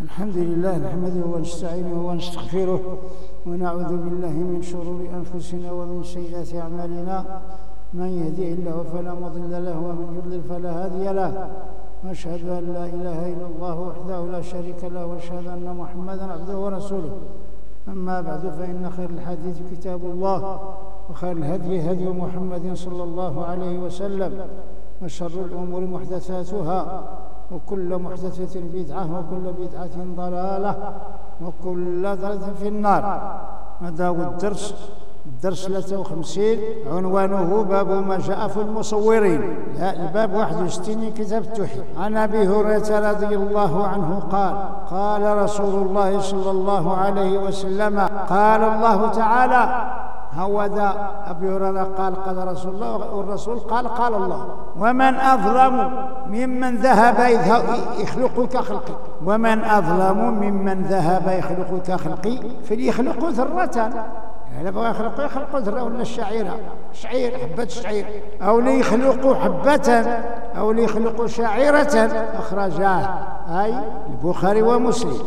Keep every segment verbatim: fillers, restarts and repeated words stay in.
الحمد لله نحمده ونستعينه ونستغفره ونعوذ بالله من شرور أنفسنا ومن سيئات أعمالنا. من يهده الله فلا مضل له ومن يضلل فلا هادي له، وأشهد أن لا إله إلا الله وحده لا شريك له، وأشهد أن محمدا عبده ورسوله. أما بعد، فإن خير الحديث كتاب الله، وخير الهدي هدي محمد صلى الله عليه وسلم، وشر الأمور محدثاتها، وكل محدثة بدعة، وكل بدعة ضلالة، وكل ضلالة في النار. هذا هو الدرس الدرس ثلاثة وخمسين، عنوانه باب ما جاء في المصورين. الباب واحد وستين، كتاب التوحيد. عن أبي هريرة رضي الله عنه قال قال رسول الله صلى الله عليه وسلم قال الله تعالى. هو ذا أبي هريرة قال قال رسول الله، والرسول قال قال الله. ومن أظلم ممن ذهب يخلق كخلقي ومن أظلم ممن ذهب يخلق كخلقي فليخلق ذرة. يعني بغا يخلقوا يخلقوا ذرة ولا الشعيرة، شعير حبة شعير، أو ليخلقوا حبة أو ليخلقوا شعيرة. أخرجاه أي البخاري ومسلم.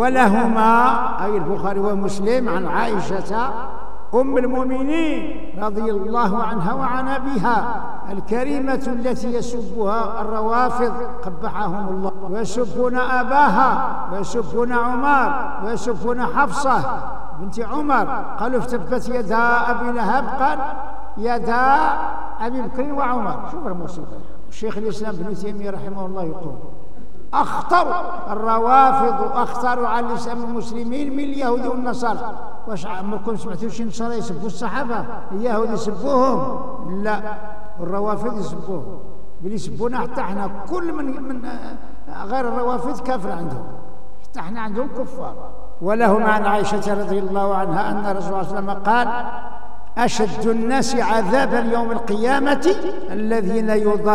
ولهما أي البخاري ومسلم عن عائشة أم المؤمنين رضي الله عنها وعن أبيها الكريمة التي يسبها الروافض قبحهم الله، ويسبون أباها، ويسبون عمر، ويسبون حفصة بنت عمر. قالوا افتبت يدا أبي لهب، قال يدا أبي بكر وعمر. شوف الموسيقى. الشيخ الإسلام ابن تيمية رحمه الله يقول أخطر الروافض أخطر على الإسلام المسلمين من اليهود والنصارى. واش عمركم سمعتوا شي نصارى يسبوا الصحابة؟ اليهود يسبوهم؟ لا، الروافض يسبوهم، بل يسبونا حتى احنا. كل من من غير الروافض كافر عندهم، حتى احنا عندهم كفار. ولهم عن عائشة رضي الله عنها أن الرسول صلى الله عليه وسلم قال أشد الناس عذابا يوم القيامة الذين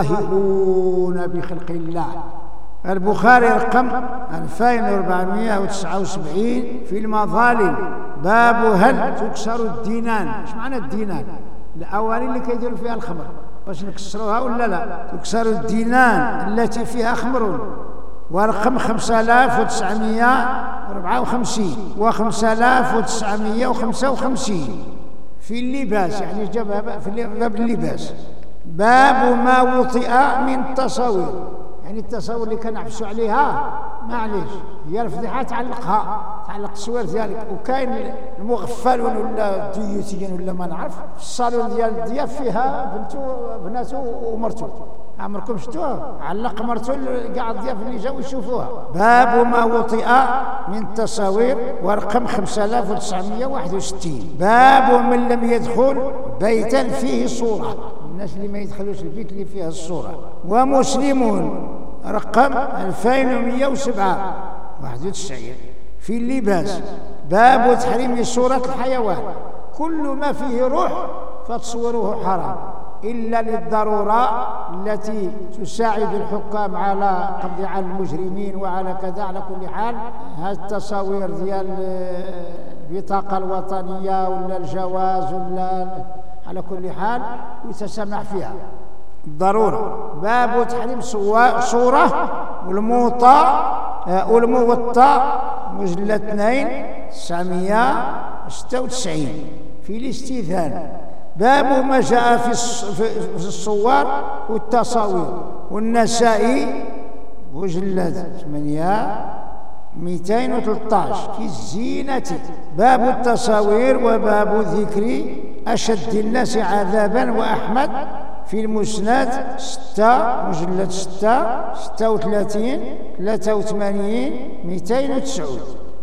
يظاهرون بخلق الله. البخاري رقم ألفين وأربعمائة وتسعة وسبعين في المظالم، باب هل تكسر الدينان. ايش معنى الدينان؟ الأواني اللي كيديروا فيها الخمر، واش نكسروها ولا لا؟ تكسر الدينان التي فيها خمر. ورقم خمسة آلاف وتسعمائة وأربعة وخمسين وخمسة آلاف وتسعمائة وخمسة وخمسين في اللباس، يعني جابها في باب اللباس. باب ما وطئ من التصاوير، يعني التصاوير اللي كنعفسوا عليها معليش هي الفضيحه تعلقها، تعلق التصوير ديالك. وكاين المغفلون ولا الديوتيين ولا ما نعرف في الصالون ديال الضياف فيها بنته بناته ومرته. عمركم شفتوها؟ علق مرته كاع الضياف اللي جاوا يشوفوها. باب ما وطئ من التصاوير، ورقم خمسة آلاف وتسعمائة وواحد وستين. باب من لم يدخل بيتا فيه صوره، الناس اللي ما يدخلوش البيت اللي فيها الصوره. ومسلمون رقم ألفين ومائة وسبعة واحد وتسعين في اللباس. باب تحريم صورة الحيوان، كل ما فيه روح فتصوره حرام إلا للضرورة التي تساعد الحكام على قبض على المجرمين وعلى كذا. على كل حال هذه التصاوير ديال البطاقة الوطنية ولا الجواز ولا على كل حال يتسامح فيها ضرورة. باب تحريم صورة والموطى والموطى مجلد اثنين تسعمائة وستة وتسعين في الاستئذان. باب ما جاء في الصور والتصاوير. والنسائي مجلد ثمانية مئتين وثلاثة عشر في الزينة. باب التصاوير وباب ذكر أشد الناس عذابا. وأحمد في المسند ستة مجلد ستة ستة وثلاثين ثلاثة وثمانين مئتين وتسعود.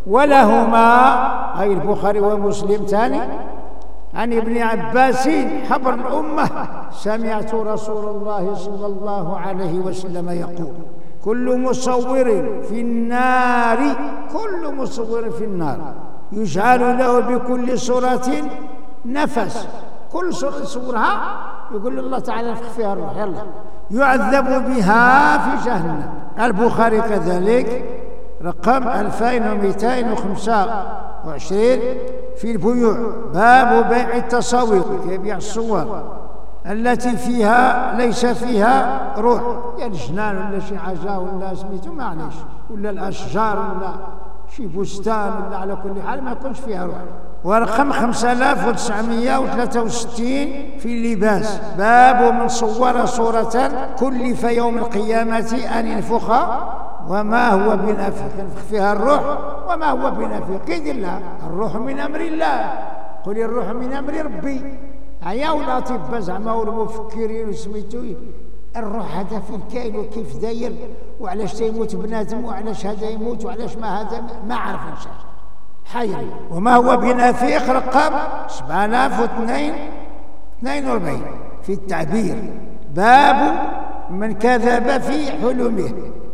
ولهما أي البخاري ومسلم ثاني عن ابن عباس حبر الأمة سمعت رسول الله صلى الله عليه وسلم يقول كل مصور في النار كل مصور في النار يجعل له بكل صورة نفس. كل صورة يصورها يقول الله تعالى نفخ فيها الروح، يلا يعذب بها في جهنم. البخاري كذلك رقم ألفين ومئتين وخمسة وعشرين في البيوع. باب بيع التصاوير، يبيع الصور التي فيها ليس فيها روح، يعني جنان ولا شي حاجة ولا سميتو معليش، ولا الأشجار ولا شي بستان ولا على كل حال ما يكونش فيها روح. ورقم خمسة آلاف وتسعمائة وثلاثة وستين في اللباس، باب من صور صورة كلف يوم القيامة أن ينفخ وما هو بنافخ، ينفخ فيها الروح وما هو بنافخ، كيدير لها الروح من أمر الله، قل الروح من أمر ربي. هيا والأطباء زعما والمفكرين وسميتو الروح هذا فين كاين وكيف داير وعلاش تيموت بنادم وعلاش هذا يموت وعلاش ما هذا ما عارف نشاء حيري. وما هو بنافخ رقم سبعة آلاف واثنين وأربعين في التعبير، باب من كذب في حلمه،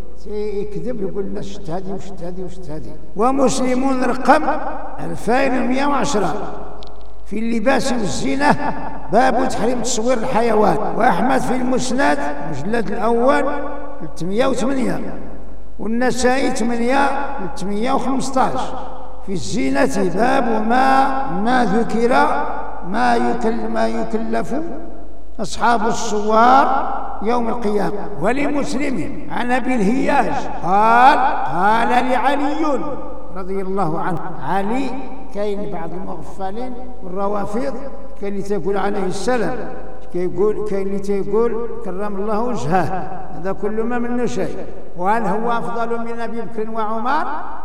يكذب يقول الناس شت هذه وشت هذه وشت هذه. ومسلمون رقم ألفين ومئة وعشرة في اللباس والزينة، باب تحريم تصوير الحيوان. وأحمد في المسند المجلد الأول ثلاثمائة وثمانية، والنسائي ثمانمائة وخمسة عشر في الزينة، باب ما ما ذكر ما يكل ما يكلف أصحاب الصور يوم القيامة. ولمسلم عن أبي الهياج قال قال لعلي رضي الله عنه، علي كاين بعض المغفلين والروافض كاين اللي تيقول عليه السلام، كيقول كاين اللي تيقول كرم الله وجهه، هذا كل ما منه شيء. وهل هو أفضل من أبي بكر وعمر؟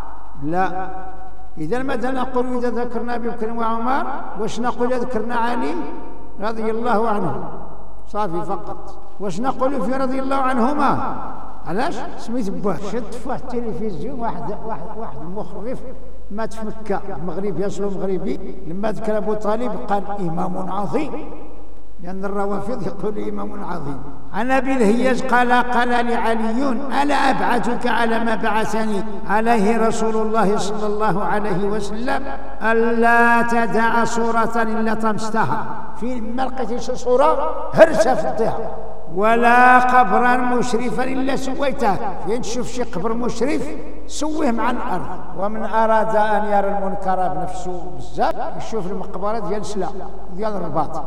لا. إذا ماذا نقول إذا ذكرنا أبي بكر وعمر؟ واش نقول ذكرنا علي رضي الله عنه صافي فقط. واش نقول في رضي الله عنهما؟ علاش سميت باه شد في واحد التلفزيون واحد واحد واحد مخرف مات في مكة، مغربي اصله مغربي، لما ذكر ابو طالب قال امام عظيم، لان الروافض يقول امام عظيم. عن ابي الهياج قال قال لعلي الا ابعثك على ما بعثني عليه رسول الله صلى الله عليه وسلم، الا تدع صورة الا طمستها، في ما لقيتيش صورة هرسها في الضيعة، ولا قبرا مشرفا الا سويته، فين تشوف شي قبر مشرف سويه مع الارض. ومن اراد ان يرى المنكر بنفسه بزاف يشوف المقبره ديال سلا ديال الرباط،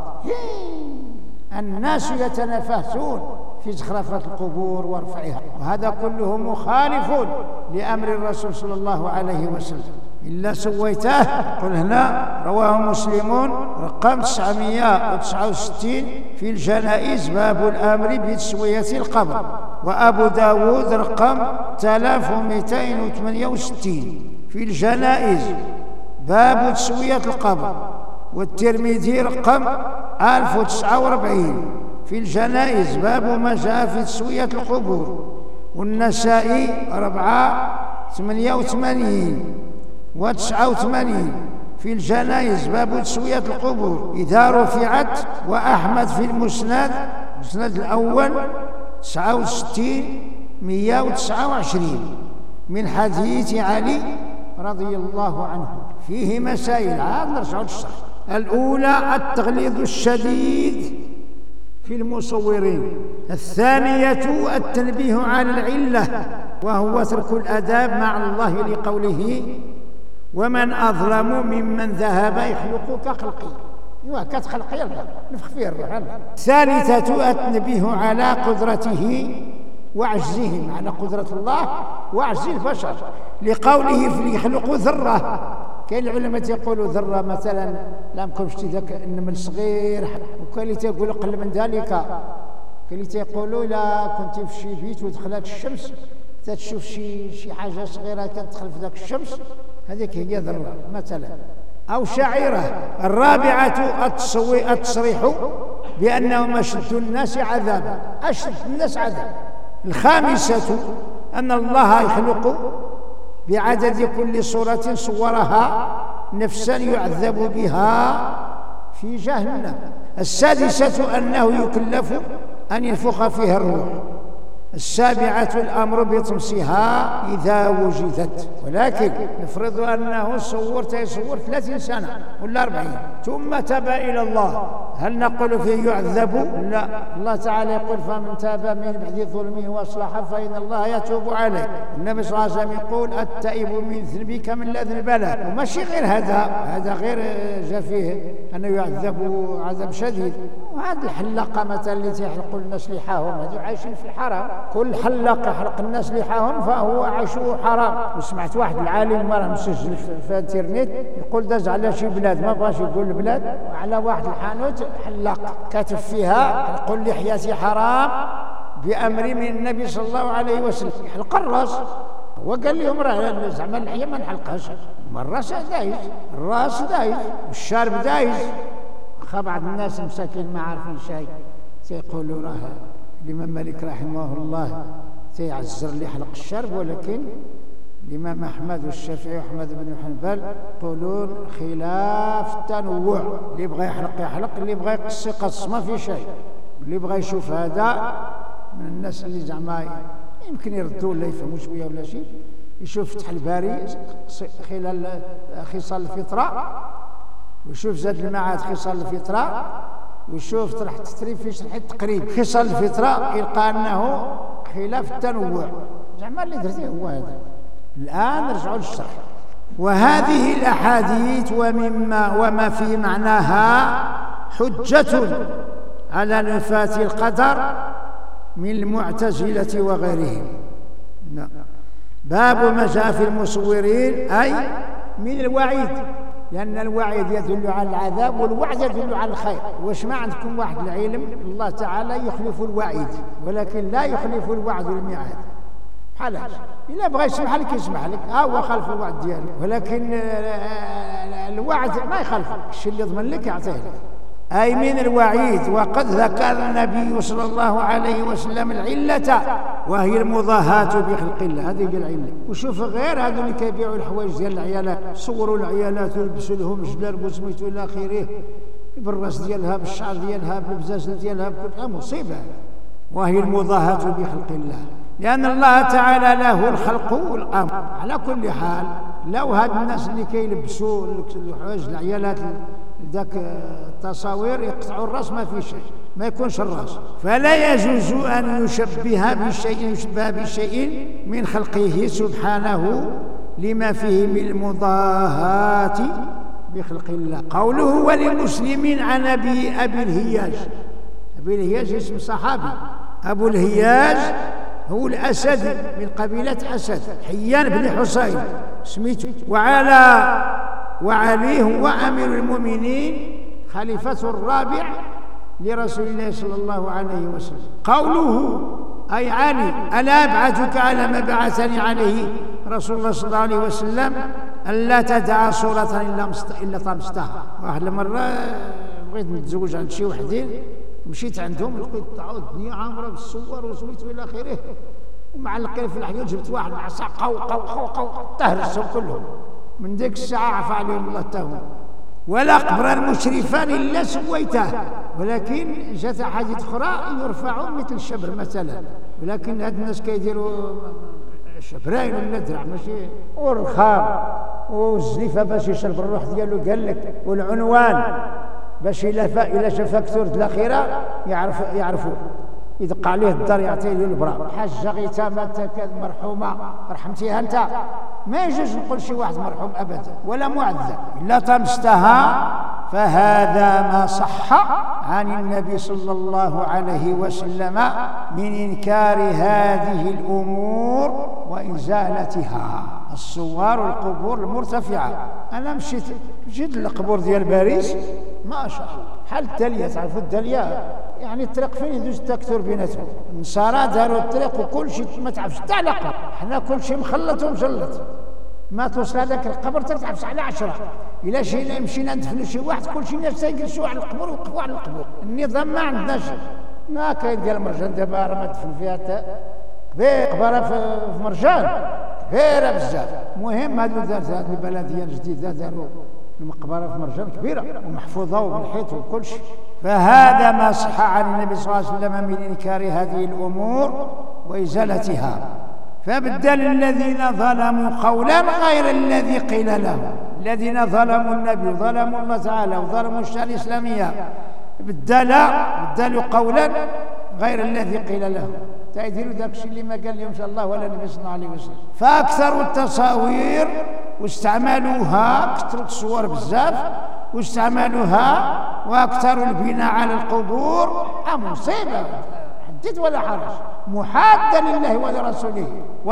الناس يتنافسون في زخرفه القبور ورفعها، وهذا كله مخالف لامر الرسول صلى الله عليه وسلم. إلا سويته قل هنا. رواه مسلم رقم تسعمائة وتسعة وستين في الجنائز، باب الأمر بتسوية القبر. وأبو داود رقم ثلاثة آلاف ومئتين وثمانية وستين في الجنائز، باب تسوية القبر. والترمذي رقم ألف وتسعة وأربعين في الجنائز، باب ما جاء في تسوية القبور. والنسائي أربعة ثمانية وثمانين وتسعة وثمانين في الجنائز، باب تسوية القبور إذا رفعت. وأحمد في المسند المسند الأول تسعة وستين مئة وتسعة وعشرين من حديث علي رضي الله عنه، فيه مسائل عاد نرجعوا للشرح. الأولى التغليظ الشديد في المصورين. الثانية التنبيه على العلة، وهو ترك الأداب مع الله لقوله ومن أظلم ممن ذهب يخلق كخلقي، ايوا كتخلق يلقى نفخ فيه الروح. الثالثة التنبيه على قدرته وعجزه، على قدرة الله وعجز البشر، لقوله في يخلق ذرة. كاين العلماء يقولوا ذرة مثلا لا يمكن شتي ذاك النمل صغير، وكاين اللي تيقول اقل من ذلك، كاين اللي تيقولوا الا كنت في شي بيت ودخلت الشمس تتشوف شي شي حاجة صغيرة كتدخل في ذاك الشمس، هذيك هي ذرة مثلا، أو شعيرة. الرابعة التصريح بأنهم أشد الناس عذابا، أشد الناس عذابا. الخامسة أن الله يخلق بعدد كل صورة صورها نفسا يعذب بها في جهنم. السادسة أنه يكلف أن ينفخ فيها الروح. السابعة الأمر بطمسها إذا وجدت، ولكن نفرض أنه صور تيصور ثلاثين سنة ولا أربعين ثم تاب إلى الله، هل نقول فيه يعذب؟ لا، الله تعالى يقول فمن تاب من بعد ظلمه واصلح فإن الله يتوب عليه. النبي صلى الله عليه وسلم يقول التائب من ذنبك من لا ذنب له. وماشي غير هذا، هذا غير جاء فيه أنه يعذب عذاب شديد. وهذا الحلاقة مثلا اللي تيحلقوا الناس لحاهم هذو عايشين في الحرام. كل حلاق يحلق الناس لحاهم فهو عيشه حرام. وسمعت واحد العالم مرة مسجل في الانترنت يقول داز على شي بلاد ما بغاش يقول البلاد، على واحد الحانوت حلاق كاتب فيها يقول لحياتي حرام بأمر من النبي صلى الله عليه وسلم. يحلق الراس، وقال لهم راه زعما اللحيه ما نحلقهاش، الراس دايز، الراس دايز والشارب دايز. واخا بعض الناس مساكين ما عارفين شيء تيقولوا راه الإمام مالك رحمه الله تيعزر اللي يحلق الشارب، ولكن الإمام أحمد والشافعي وأحمد بن حنبل يقولون خلاف التنوع، اللي بغى يحلق يحلق، اللي بغى يقص يقص، ما في شيء. اللي بغى يشوف هذا من الناس اللي زعما يمكن يردوا ولا يفهموا شويه ولا شيء، يشوف فتح الباري خلال خصال الفطره، ويشوف زاد المعاد خصال الفطره، ويشوف طرح التتريب في شرح التقريب خصال الفطره، يلقى انه خلاف التنوع. زعما اللي درتيه هو هذا. الآن نرجعوا للشرح. وهذه الأحاديث ومما وما في معناها حجة على نفاة القدر من المعتزلة وغيرهم. نعم. باب ما جاء في المصورين، أي من الوعيد، لأن الوعيد يدل على العذاب والوعد يدل على الخير. واش ما عندكم واحد العلم الله تعالى يخلف الوعيد، ولكن لا يخلف الوعد الميعاد. علاش؟ إلا بغى يسمح لك يسمح لك، ها هو خالف الوعد ديالو، ولكن الوعد ما يخالفك، الشيء اللي يضمن لك يعطيه لك. أي من الوعيد. وقد ذكر النبي صلى الله عليه وسلم العلة وهي المضاهاة بخلق الله، هذه هي العلة. وشوف غير هذو اللي كيبيعوا الحوايج ديال العيالات، صوروا العيالات ويلبسوا لهم جلال وسميتو إلى آخره، بالراس ديالها بالشعر ديالها بالبزازل ديالها بكل مصيبة. وهي المضاهاة بخلق الله، لأن الله تعالى له الخلق والأمر. على كل حال لو هاد الناس اللي كيلبسوا الحوايج العيالات ذاك التصاوير يقطعوا الراس ما في شيء، ما يكونش الراس، فلا يجوز أن يشبه بشيء يشبه بشيء من خلقه سبحانه لما فيه من المضاهاة بخلق الله. قوله ولمسلم عن أبي أبي الهياج. أبي الهياج اسم صحابي. أبو الهياج هو الأسد من قبيلة أسد، حيان بن حسين سميته. وعلى وعلي هو أمير المؤمنين خليفة الرابع لرسول الله صلى الله عليه وسلم. قوله أي علي ألا أبعثك على ما بعثني عليه رسول الله صلى الله عليه وسلم ألا تدع صورة إلا إلا طمستها. واحد المرة بغيت نتزوج عند شي وحدين، مشيت عندهم لقيت تعود الدنيا عامره بالصور وسميتو الى اخره، ومعلقين في الحيوط. جبت واحد العصا قو قو قو قو تهرسهم كلهم. من ديك الساعه عفى عليهم الله تاهم. ولا قبر المشرفان الا سويته، ولكن جات حاجه اخرى يرفعوا مثل الشبر مثلا، ولكن هاد الناس كيديروا شبراين ولا درع ماشي، والرخام والزليفه باش يشرب الروح ديالو قال لك، والعنوان باش إلا إلا شافك ثلث الأخيرة يعرف يعرفوا يدق عليه الدار يعطيه له البرا. حاجة غيتامة مرحومة رحمتيها أنت، ما يجوز نقول شي واحد مرحوم أبدا ولا معذب. إلا طمستها فهذا ما صح عن النبي صلى الله عليه وسلم من إنكار هذه الأمور وإزالتها. الصور والقبور المرتفعة. أنا مشيت جيت للقبور ديال باريس ما شاء الله بحال الدالية، تعرفوا الدالية يعني الطريق فين يدوز التكثر بيناتهم. النصارى داروا الطريق وكل شيء ما تعرفش حتى على قبر، حنا كل شيء مخلط ومجلط، ما توصل هذاك القبر تتعرفش على عشرة. إلا شينا مشينا ندفنوا شي واحد كل شيء الناس يجلسوا على القبور ويوقفوا على القبور. النظام ما عندناش، ما كاين ديال مرجان دابا راه ما تدفن فيها حتى كبير قبره في مرجان كبيره بزاف. المهم هادو دارت هاد البلديه الجديده داروا المقبره في مرجان كبيره ومحفوظه وبالحيط وكل شيء. فهذا ما صح عن النبي صلى الله عليه وسلم من انكار هذه الامور وازالتها. فبدل الذين ظلموا قولا غير الذي قيل لهم. الذين ظلموا النبي وظلموا الله تعالى وظلموا الشريعه الاسلاميه بدل بدلوا قولا غير الذي قيل له، تيديروا داك الشيء اللي ما قال لهم شاء الله ولا النبي صلى الله عليه وسلم. فاكثروا التصاوير واستعملوها، كثروا الصور بزاف واستعملوها، واكثروا البناء على القبور. مصيبه حدث ولا حرج، محادا لله ولرسوله،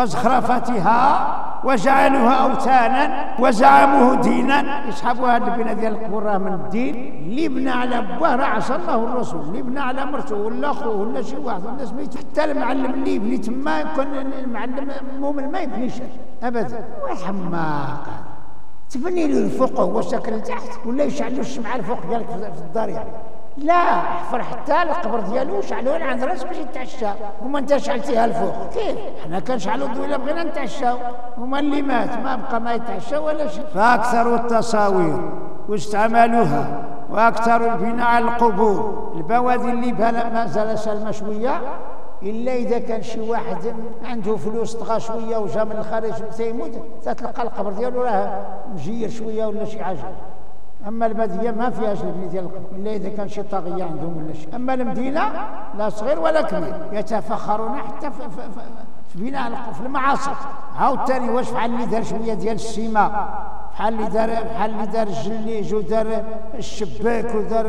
وزخرفتها وجعلوها اوثانا وزعموه دينا. يسحبوا هذا البناء ديال القبور راه من الدين، اللي بنى على باه راه عصى الله الرسول، اللي بنى على مرته ولا اخوه ولا شي واحد ولا سميتو، حتى المعلم اللي يبني تما يكون المعلم المؤمن ما يبنيش ابدا. وحماق تبني له الفوق وهو ساكن لتحت، ولا يشعلوا الشمعه الفوق ديالك في الدار يعني. لا، حفر حتى القبر ديالو وشعلوه عند راس باش يتعشى، وما انت شعلتيها الفوق. كيف؟ حنا كنشعلوا الضوء الا بغينا نتعشاو، وما اللي مات ما بقى ما يتعشى ولا شيء. فاكثروا التصاوير واستعملوها، واكثروا البناء على القبور. البوادي اللي ما زال سالمه شويه، الا اذا كان شي واحد عنده فلوس طغى شويه وجا من الخارج تيموت، تتلقى القبر ديالو راه مجير شويه ولا شي حاجه. اما الباديه ما فيهاش البني ديال القبر الا اذا كان شي طاغيه عندهم ولا شيء. اما المدينه لا صغير ولا كبير يتفخرون حتى في, في, في, في بناء في المعاصر. عاوتاني واش فحال اللي دار شويه ديال السيما، بحال اللي دار بحال اللي دار الجليج ودار الشباك ودار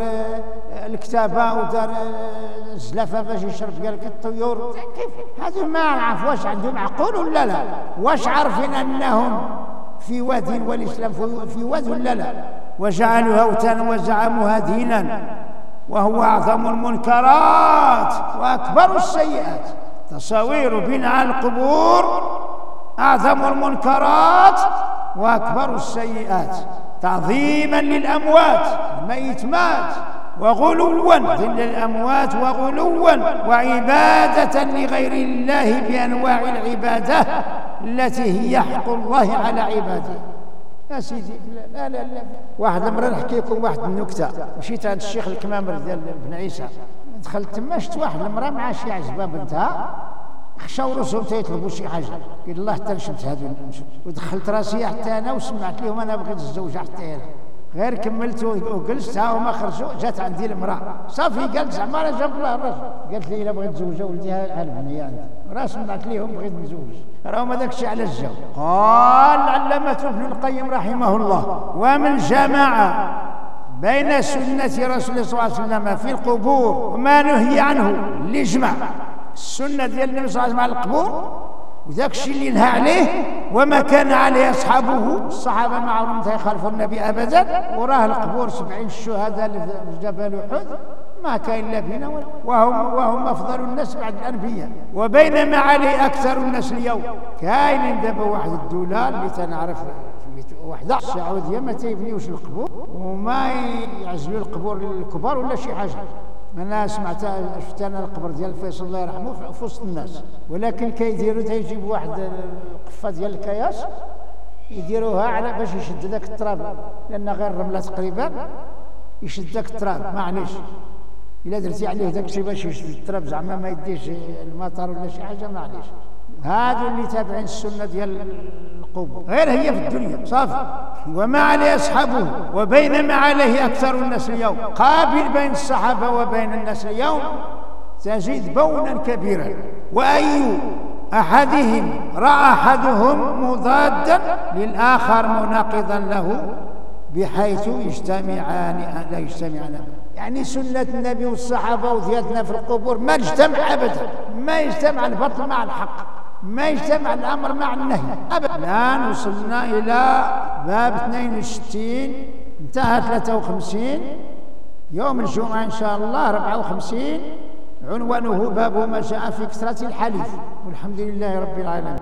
الكتابه ودار الزلافه باش يشرب ديال الطيور. كيف هذو ما نعرف واش عندهم عقول ولا لا؟ واش عارفين انهم في واد والاسلام في واد ولا لا؟ وجعلوها اوثانا وزعموها دينا، وهو اعظم المنكرات واكبر السيئات. تصاوير بناء على القبور اعظم المنكرات واكبر السيئات، تعظيما للاموات، الميت مات، وغلوا ذل الاموات وغلوا، وعباده لغير الله بانواع العباده التي هي حق الله على عباده. يا سيدي لا لا لا. واحد المره نحكي لكم واحد النكته. مشيت عند الشيخ الكمامر ديال بن عيسى، دخلت تما شفت واحد المراه مع شي عزبه بنتها، خشاو راسهم تيطلبوا شي حاجه، قال الله حتى نشد هادو نشد. ودخلت راسي حتى انا وسمعت لهم انا بغيت الزوجه حتى انا، غير كملت وجلست ها هما خرجوا. جات عندي المراه صافي قالت زعما انا جاب الله الراجل، قالت لي الا بغيت زوجه ولديها البنيه عندي، راه سمعت لهم بغيت نزوج، راهم هذاك الشيء على الجو. قال العلامه ابن القيم رحمه الله: ومن جمع بين سنه رسول الله صلى الله عليه وسلم في القبور وما نهي عنه، اللي جمع السنه ديال النبي صلى الله عليه وسلم على القبور وذاك الشيء اللي نهى عليه وما كان عليه اصحابه، الصحابه ما عمرهم يخالفوا النبي ابدا. وراه القبور سبعين الشهداء اللي في جبل احد ما كاين الا فينا، وهم وهم افضل الناس بعد الانبياء. وبينما عليه اكثر الناس اليوم. كاينين دابا واحد الدوله اللي تنعرف وحده السعوديه ما تيبنيوش القبور وما يعزلوا القبور الكبار ولا شي حاجه. انا سمعت شفت انا القبر ديال فيصل الله يرحمه في وسط الناس، ولكن كيديروا تيجيبوا واحد القفه ديال الكياس يديروها على باش يشد ذاك التراب، لان غير الرمله تقريبا يشد ذاك التراب. معليش الا درتي عليه ذاك الشيء باش يشد التراب زعما ما يديش المطر ولا شي حاجه، معليش. هادو اللي تابعين السنه ديال القبور، غير هي في الدنيا صافي. وما عليه اصحابه وبينما عليه اكثر الناس اليوم. قابل بين الصحابه وبين الناس اليوم تجد بونا كبيرا. واي احدهم راى احدهم مضادا للاخر مناقضا له بحيث يجتمعان لا يجتمعان. يعني سنه النبي والصحابه وديالنا في القبور ما يجتمع ابدا، ما يجتمع الباطل مع الحق، ما يجتمع الامر مع النهي ابدا. الان وصلنا الى باب اثنين وستين، انتهى ثلاثة وخمسين. يوم الجمعه ان شاء الله أربعة وخمسين، عنوانه باب ما جاء في كثره الحليف. والحمد لله رب العالمين.